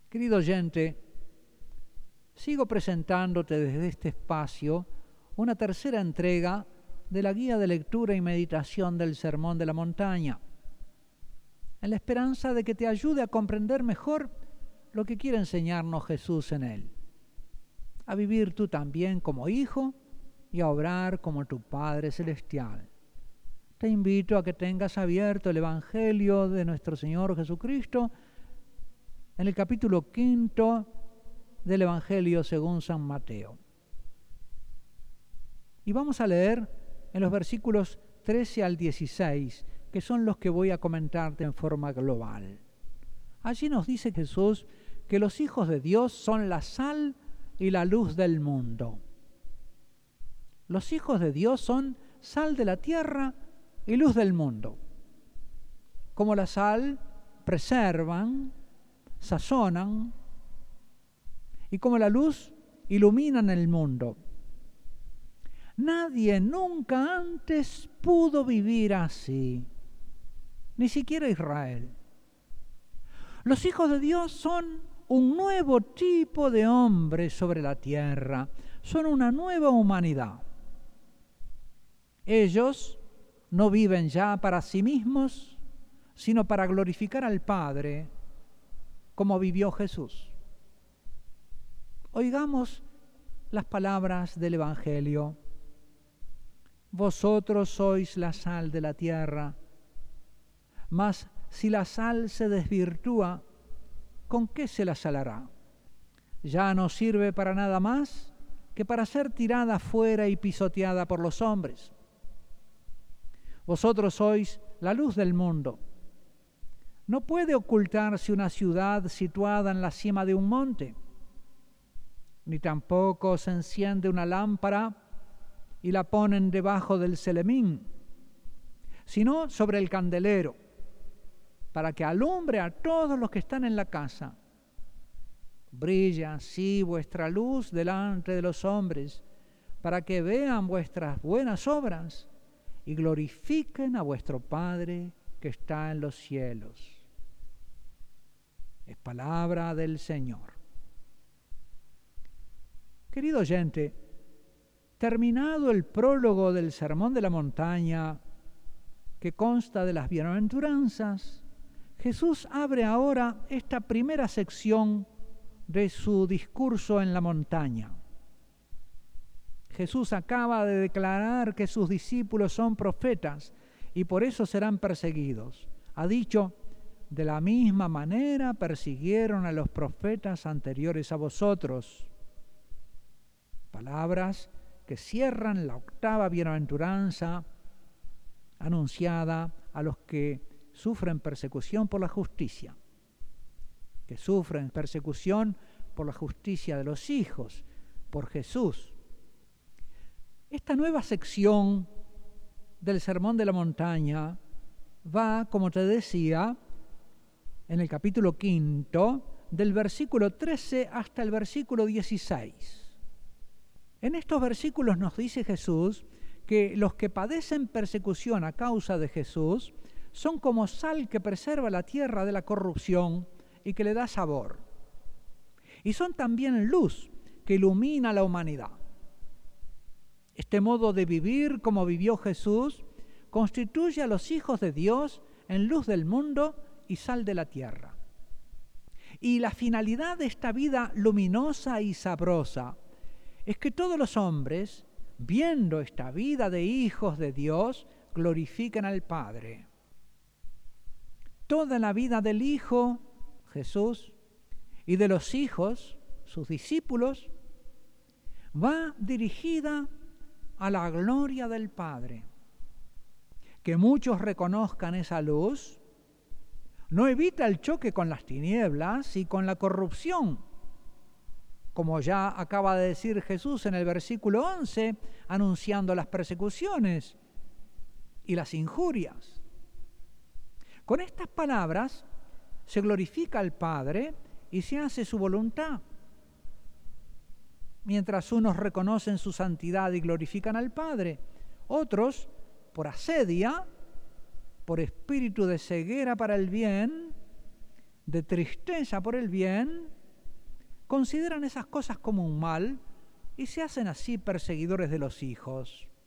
Querido oyente, sigo presentándote desde este espacio una tercera entrega de la guía de lectura y meditación del Sermón de la Montaña, en la esperanza de que te ayude a comprender mejor lo que quiere enseñarnos Jesús en él, a vivir tú también como hijo y a obrar como tu Padre Celestial. Te invito a que tengas abierto el Evangelio de nuestro Señor Jesucristo en el capítulo 5 del Evangelio según San Mateo. Y vamos a leer en los versículos 13 al 16, que son los que voy a comentarte en forma global. Allí nos dice Jesús que los hijos de Dios son la sal y la luz del mundo. Los hijos de Dios son sal de la tierra y luz del mundo. Como la sal, preservan, sazonan, y como la luz, iluminan el mundo. Nadie nunca antes pudo vivir así, ni siquiera Israel. Los hijos de Dios son un nuevo tipo de hombre sobre la tierra, son una nueva humanidad. Ellos no viven ya para sí mismos, sino para glorificar al Padre, como vivió Jesús. Oigamos las palabras del Evangelio. Vosotros sois la sal de la tierra, mas si la sal se desvirtúa, ¿con qué se la salará? Ya no sirve para nada más que para ser tirada fuera y pisoteada por los hombres. Vosotros sois la luz del mundo. No puede ocultarse una ciudad situada en la cima de un monte, ni tampoco se enciende una lámpara y la ponen debajo del celemín, sino sobre el candelero, para que alumbre a todos los que están en la casa. Brilla así vuestra luz delante de los hombres, para que vean vuestras buenas obras y glorifiquen a vuestro Padre que está en los cielos. Es palabra del Señor. Querido oyente, terminado el prólogo del Sermón de la Montaña, que consta de las bienaventuranzas, Jesús abre ahora esta primera sección de su discurso en la montaña. Jesús acaba de declarar que sus discípulos son profetas y por eso serán perseguidos. Ha dicho: de la misma manera persiguieron a los profetas anteriores a vosotros. Palabras que cierran la octava bienaventuranza anunciada a los que sufren persecución por la justicia, que sufren persecución por la justicia de los hijos, por Jesús. Esta nueva sección del Sermón de la Montaña va, como te decía, en el capítulo 5, del versículo 13 hasta el versículo 16. En estos versículos nos dice Jesús que los que padecen persecución a causa de Jesús son como sal que preserva la tierra de la corrupción y que le da sabor. Y son también luz que ilumina a la humanidad. Este modo de vivir como vivió Jesús constituye a los hijos de Dios en luz del mundo y sal de la tierra. Y la finalidad de esta vida luminosa y sabrosa es que todos los hombres, viendo esta vida de hijos de Dios, glorifiquen al Padre. Toda la vida del Hijo, Jesús, y de los hijos, sus discípulos, va dirigida a la gloria del Padre. Que muchos reconozcan esa luz no evita el choque con las tinieblas y con la corrupción, como ya acaba de decir Jesús en el versículo 11, anunciando las persecuciones y las injurias. Con estas palabras se glorifica al Padre y se hace su voluntad. Mientras unos reconocen su santidad y glorifican al Padre, otros, por asedia, por espíritu de ceguera para el bien, de tristeza por el bien, consideran esas cosas como un mal y se hacen así perseguidores de los hijos.